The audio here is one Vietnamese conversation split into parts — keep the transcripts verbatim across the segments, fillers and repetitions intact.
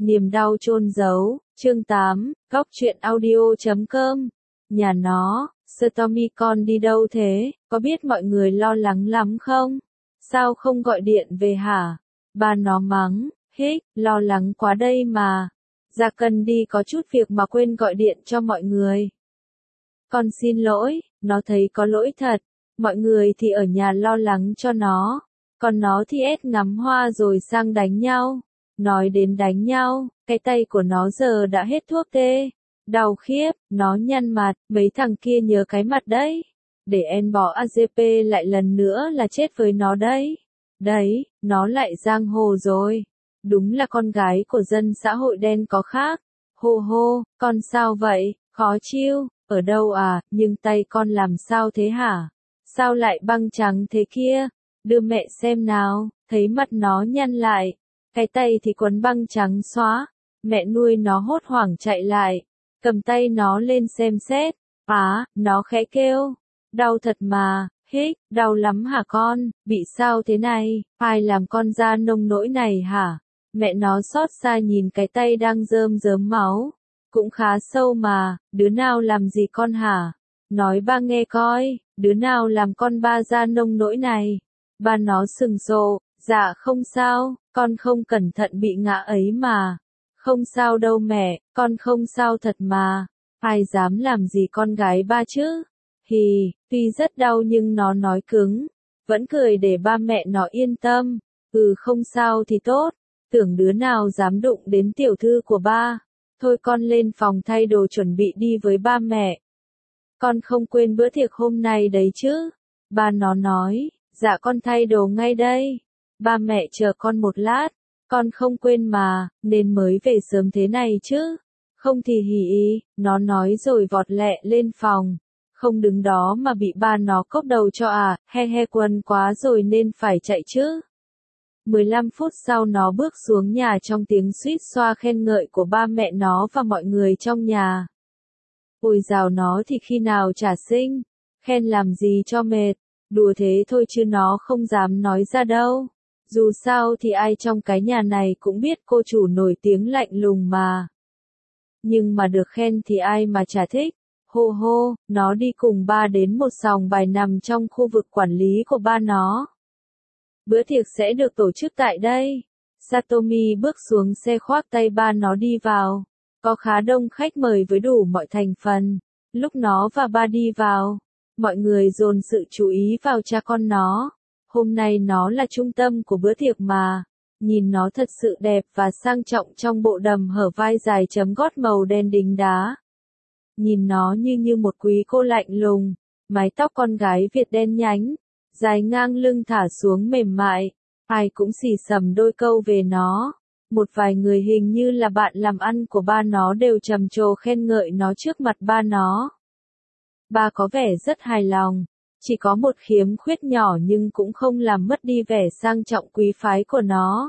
Niềm đau chôn giấu, chương tám, góc truyện audio chấm com. Nhà nó, Stormy con đi đâu thế, có biết mọi người lo lắng lắm không? Sao không gọi điện về hả? Ba nó mắng, hích, lo lắng quá đây mà. Dạ cần đi có chút việc mà quên gọi điện cho mọi người. Con xin lỗi, nó thấy có lỗi thật. Mọi người thì ở nhà lo lắng cho nó, còn nó thì ép ngắm hoa rồi sang đánh nhau. Nói đến đánh nhau, cái tay của nó giờ đã hết thuốc tê. Đau khiếp, nó nhăn mặt, mấy thằng kia nhớ cái mặt đấy. Để em bỏ a giê pê lại lần nữa là chết với nó đấy. Đấy, nó lại giang hồ rồi. Đúng là con gái của dân xã hội đen có khác. Hô hô, con sao vậy, khó chịu, ở đâu à, nhưng tay con làm sao thế hả? Sao lại băng trắng thế kia? Đưa mẹ xem nào, thấy mặt nó nhăn lại. Cái tay thì quấn băng trắng xóa. Mẹ nuôi nó hốt hoảng chạy lại, cầm tay nó lên xem xét. Á, nó khẽ kêu. Đau thật mà, hích, đau lắm hả con, bị sao thế này, ai làm con ra nông nỗi này hả? Mẹ nó xót xa nhìn cái tay đang rơm rớm máu. Cũng khá sâu mà, đứa nào làm gì con hả? Nói ba nghe coi, đứa nào làm con ba ra nông nỗi này? Ba nó sừng sộ, dạ không sao, con không cẩn thận bị ngã ấy mà. Không sao đâu mẹ, con không sao thật mà. Ai dám làm gì con gái ba chứ? Hì, tuy rất đau nhưng nó nói cứng. Vẫn cười để ba mẹ nó yên tâm. Ừ không sao thì tốt. Tưởng đứa nào dám đụng đến tiểu thư của ba. Thôi con lên phòng thay đồ chuẩn bị đi với ba mẹ. Con không quên bữa tiệc hôm nay đấy chứ? Ba nó nói, dạ con thay đồ ngay đây. Ba mẹ chờ con một lát. Con không quên mà, nên mới về sớm thế này chứ. Không thì hì ý, nó nói rồi vọt lẹ lên phòng. Không đứng đó mà bị ba nó cốc đầu cho à, he he quần quá rồi nên phải chạy chứ. mười lăm phút sau nó bước xuống nhà trong tiếng suýt xoa khen ngợi của ba mẹ nó và mọi người trong nhà. Ôi dào nó thì khi nào trả sinh, khen làm gì cho mệt, đùa thế thôi chứ nó không dám nói ra đâu. Dù sao thì ai trong cái nhà này cũng biết cô chủ nổi tiếng lạnh lùng mà. Nhưng mà được khen thì ai mà chả thích. Hô hô, nó đi cùng ba đến một sòng bài nằm trong khu vực quản lý của ba nó. Bữa tiệc sẽ được tổ chức tại đây. Satomi bước xuống xe khoác tay ba nó đi vào. Có khá đông khách mời với đủ mọi thành phần. Lúc nó và ba đi vào, mọi người dồn sự chú ý vào cha con nó. Hôm nay nó là trung tâm của bữa tiệc mà. Nhìn nó thật sự đẹp và sang trọng trong bộ đầm hở vai dài chấm gót màu đen đính đá. Nhìn nó như như một quý cô lạnh lùng. Mái tóc con gái Việt đen nhánh, dài ngang lưng thả xuống mềm mại. Ai cũng xì xầm đôi câu về nó. Một vài người hình như là bạn làm ăn của ba nó đều trầm trồ khen ngợi nó trước mặt ba nó. Ba có vẻ rất hài lòng. Chỉ có một khiếm khuyết nhỏ nhưng cũng không làm mất đi vẻ sang trọng quý phái của nó.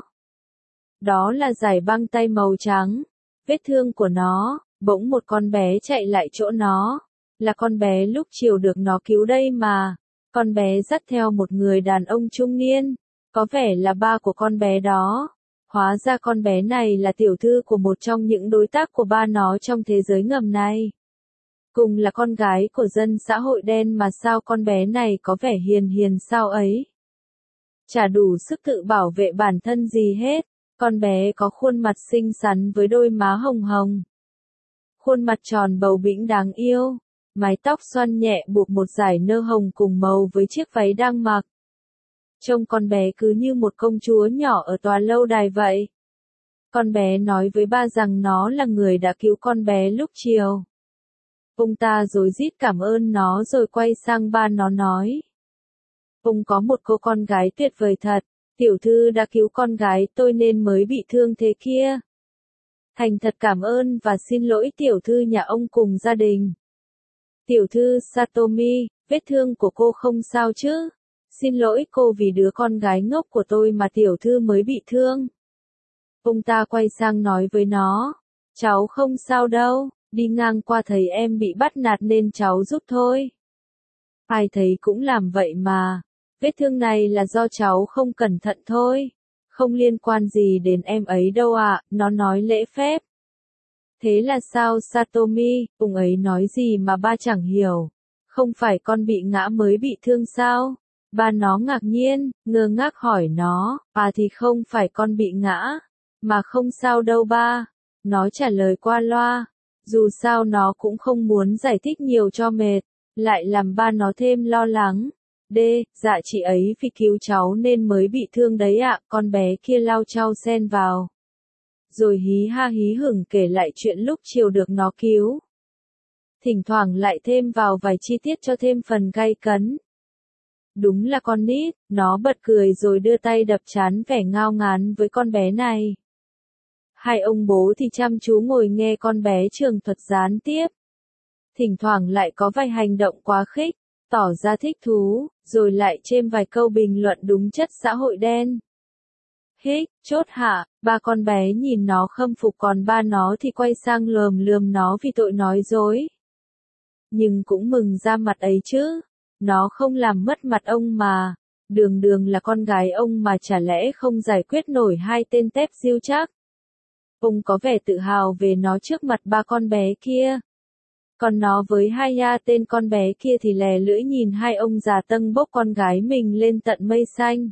Đó là dải băng tay màu trắng. Vết thương của nó, bỗng một con bé chạy lại chỗ nó. Là con bé lúc chiều được nó cứu đây mà. Con bé dắt theo một người đàn ông trung niên. Có vẻ là ba của con bé đó. Hóa ra con bé này là tiểu thư của một trong những đối tác của ba nó trong thế giới ngầm này. Cùng là con gái của dân xã hội đen mà sao con bé này có vẻ hiền hiền sao ấy. Chả đủ sức tự bảo vệ bản thân gì hết. Con bé có khuôn mặt xinh xắn với đôi má hồng hồng. Khuôn mặt tròn bầu bĩnh đáng yêu. Mái tóc xoăn nhẹ buộc một dải nơ hồng cùng màu với chiếc váy đang mặc. Trông con bé cứ như một công chúa nhỏ ở tòa lâu đài vậy. Con bé nói với ba rằng nó là người đã cứu con bé lúc chiều. Ông ta rối rít cảm ơn nó rồi quay sang ba nó nói. Ông có một cô con gái tuyệt vời thật, tiểu thư đã cứu con gái tôi nên mới bị thương thế kia. Thành thật cảm ơn và xin lỗi tiểu thư nhà ông cùng gia đình. Tiểu thư Satomi, vết thương của cô không sao chứ? Xin lỗi cô vì đứa con gái ngốc của tôi mà tiểu thư mới bị thương. Ông ta quay sang nói với nó. Cháu không sao đâu. Đi ngang qua thấy em bị bắt nạt nên cháu giúp thôi. Ai thấy cũng làm vậy mà. Vết thương này là do cháu không cẩn thận thôi. Không liên quan gì đến em ấy đâu ạ, nó nói lễ phép. Thế là sao Satomi, ông ấy nói gì mà ba chẳng hiểu. Không phải con bị ngã mới bị thương sao? Ba nó ngạc nhiên, ngơ ngác hỏi nó, à thì không phải con bị ngã, mà không sao đâu ba. Nó trả lời qua loa, dù sao nó cũng không muốn giải thích nhiều cho mệt, lại làm ba nó thêm lo lắng. D, dạ chị ấy vì cứu cháu nên mới bị thương đấy ạ, con bé kia lau chau sen vào. Rồi hí ha hí hửng kể lại chuyện lúc chiều được nó cứu. Thỉnh thoảng lại thêm vào vài chi tiết cho thêm phần gay cấn. Đúng là con nít, nó bật cười rồi đưa tay đập trán vẻ ngao ngán với con bé này. Hai ông bố thì chăm chú ngồi nghe con bé trường thuật gián tiếp. Thỉnh thoảng lại có vài hành động quá khích, tỏ ra thích thú, rồi lại chêm vài câu bình luận đúng chất xã hội đen. Hích, chốt hạ, ba con bé nhìn nó khâm phục còn ba nó thì quay sang lườm lườm nó vì tội nói dối. Nhưng cũng mừng ra mặt ấy chứ, nó không làm mất mặt ông mà, đường đường là con gái ông mà chả lẽ không giải quyết nổi hai tên tép diêu chắc. Ông có vẻ tự hào về nó trước mặt ba con bé kia. Còn nó với hai ya tên con bé kia thì lè lưỡi nhìn hai ông già tâng bốc con gái mình lên tận mây xanh.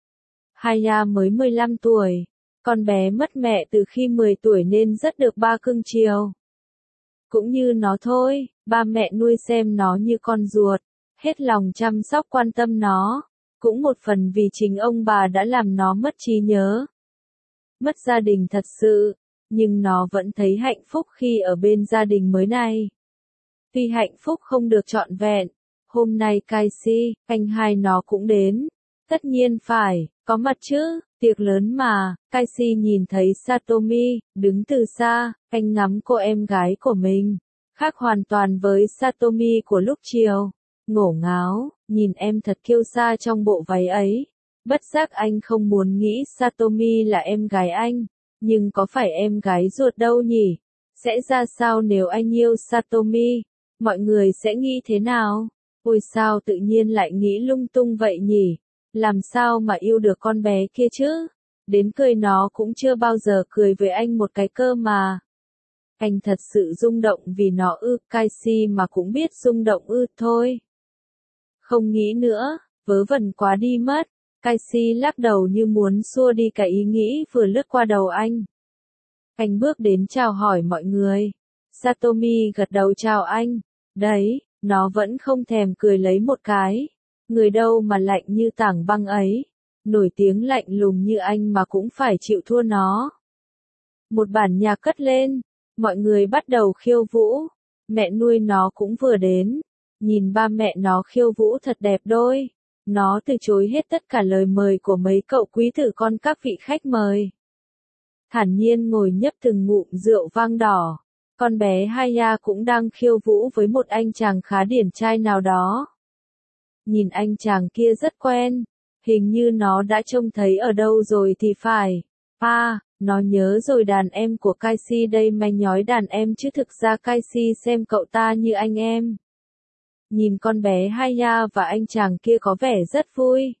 Hai ya mới mười lăm tuổi, con bé mất mẹ từ khi mười tuổi nên rất được ba cưng chiều. Cũng như nó thôi, ba mẹ nuôi xem nó như con ruột, hết lòng chăm sóc quan tâm nó, cũng một phần vì chính ông bà đã làm nó mất trí nhớ. Mất gia đình thật sự, nhưng nó vẫn thấy hạnh phúc khi ở bên gia đình mới này. Tuy hạnh phúc không được trọn vẹn, hôm nay Kaisi, anh hai nó cũng đến. Tất nhiên phải, có mặt chứ, tiệc lớn mà. Kaisi nhìn thấy Satomi, đứng từ xa, anh ngắm cô em gái của mình. Khác hoàn toàn với Satomi của lúc chiều. Ngổ ngáo, nhìn em thật kiêu sa trong bộ váy ấy. Bất giác anh không muốn nghĩ Satomi là em gái anh. Nhưng có phải em gái ruột đâu nhỉ? Sẽ ra sao nếu anh yêu Satomi? Mọi người sẽ nghĩ thế nào? Ôi sao tự nhiên lại nghĩ lung tung vậy nhỉ? Làm sao mà yêu được con bé kia chứ? Đến cười nó cũng chưa bao giờ cười với anh một cái cơ mà. Anh thật sự rung động vì nó ư, Kaisi mà cũng biết rung động ư, thôi. Không nghĩ nữa, vớ vẩn quá đi mất. Kaisi lắc đầu như muốn xua đi cái ý nghĩ vừa lướt qua đầu anh. Anh bước đến chào hỏi mọi người. Satomi gật đầu chào anh. Đấy, nó vẫn không thèm cười lấy một cái. Người đâu mà lạnh như tảng băng ấy. Nổi tiếng lạnh lùng như anh mà cũng phải chịu thua nó. Một bản nhạc cất lên. Mọi người bắt đầu khiêu vũ. Mẹ nuôi nó cũng vừa đến. Nhìn ba mẹ nó khiêu vũ thật đẹp đôi. Nó từ chối hết tất cả lời mời của mấy cậu quý tử con các vị khách mời. Thản nhiên ngồi nhấp từng ngụm rượu vang đỏ. Con bé Haya cũng đang khiêu vũ với một anh chàng khá điển trai nào đó. Nhìn anh chàng kia rất quen. Hình như nó đã trông thấy ở đâu rồi thì phải. À, nó nhớ rồi đàn em của Kaisi đây mày nhói đàn em chứ thực ra Kaisi xem cậu ta như anh em. Nhìn con bé Haya và anh chàng kia có vẻ rất vui.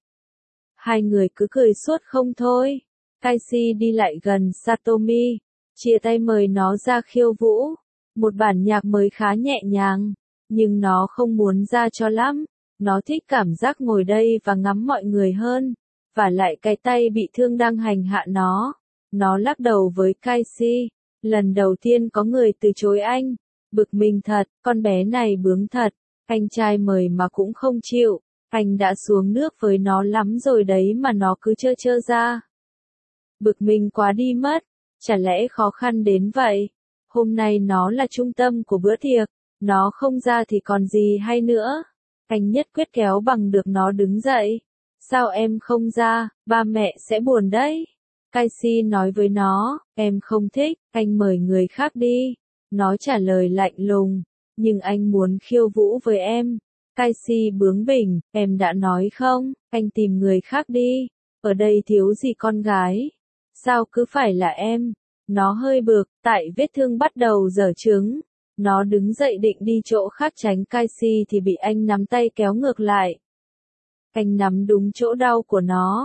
Hai người cứ cười suốt không thôi. Kaisi đi lại gần Satomi, chia tay mời nó ra khiêu vũ. Một bản nhạc mới khá nhẹ nhàng, nhưng nó không muốn ra cho lắm. Nó thích cảm giác ngồi đây và ngắm mọi người hơn. Và lại cái tay bị thương đang hành hạ nó. Nó lắc đầu với Kaisi. Lần đầu tiên có người từ chối anh. Bực mình thật, con bé này bướng thật. Anh trai mời mà cũng không chịu. Anh đã xuống nước với nó lắm rồi đấy mà nó cứ chơ chơ ra. Bực mình quá đi mất. Chả lẽ khó khăn đến vậy? Hôm nay nó là trung tâm của bữa tiệc. Nó không ra thì còn gì hay nữa. Anh nhất quyết kéo bằng được nó đứng dậy. Sao em không ra, ba mẹ sẽ buồn đấy. Kaisi nói với nó, em không thích, anh mời người khác đi. Nó trả lời lạnh lùng, nhưng anh muốn khiêu vũ với em. Kaisi bướng bỉnh, em đã nói không, anh tìm người khác đi. Ở đây thiếu gì con gái. Sao cứ phải là em? Nó hơi bực, tại vết thương bắt đầu dở trứng. Nó đứng dậy định đi chỗ khác tránh Kaisi thì bị anh nắm tay kéo ngược lại. Anh nắm đúng chỗ đau của nó.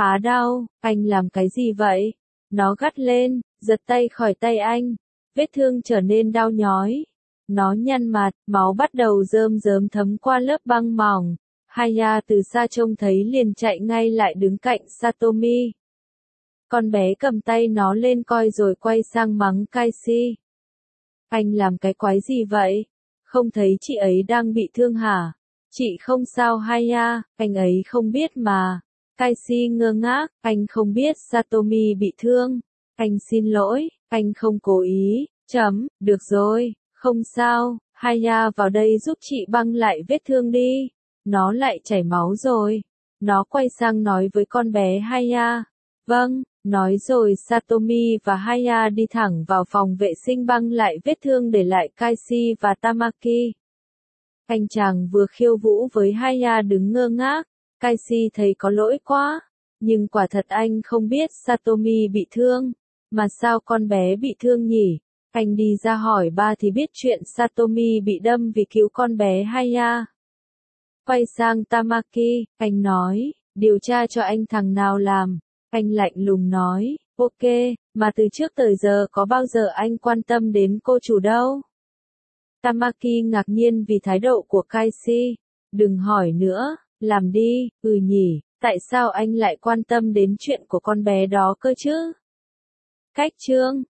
Á đau, anh làm cái gì vậy? Nó gắt lên, giật tay khỏi tay anh. Vết thương trở nên đau nhói. Nó nhăn mặt, máu bắt đầu rơm rớm thấm qua lớp băng mỏng. Haya từ xa trông thấy liền chạy ngay lại đứng cạnh Satomi. Con bé cầm tay nó lên coi rồi quay sang mắng Kaishi. Anh làm cái quái gì vậy? Không thấy chị ấy đang bị thương hả? Chị không sao Haya, anh ấy không biết mà. Kaishi ngơ ngác, anh không biết Satomi bị thương. Anh xin lỗi, anh không cố ý. Chấm, được rồi, không sao, Haya vào đây giúp chị băng lại vết thương đi. Nó lại chảy máu rồi. Nó quay sang nói với con bé Haya. Vâng, nói rồi Satomi và Haya đi thẳng vào phòng vệ sinh băng lại vết thương để lại Kaishi và Tamaki. Anh chàng vừa khiêu vũ với Haya đứng ngơ ngác. Kaishi thấy có lỗi quá, nhưng quả thật anh không biết Satomi bị thương. Mà sao con bé bị thương nhỉ? Anh đi ra hỏi ba thì biết chuyện Satomi bị đâm vì cứu con bé Haya. Quay sang Tamaki, anh nói, điều tra cho anh thằng nào làm. Anh lạnh lùng nói, ok, mà từ trước tới giờ có bao giờ anh quan tâm đến cô chủ đâu. Tamaki ngạc nhiên vì thái độ của Kaishi. Đừng hỏi nữa, làm đi, ừ nhỉ, tại sao anh lại quan tâm đến chuyện của con bé đó cơ chứ? Cách chương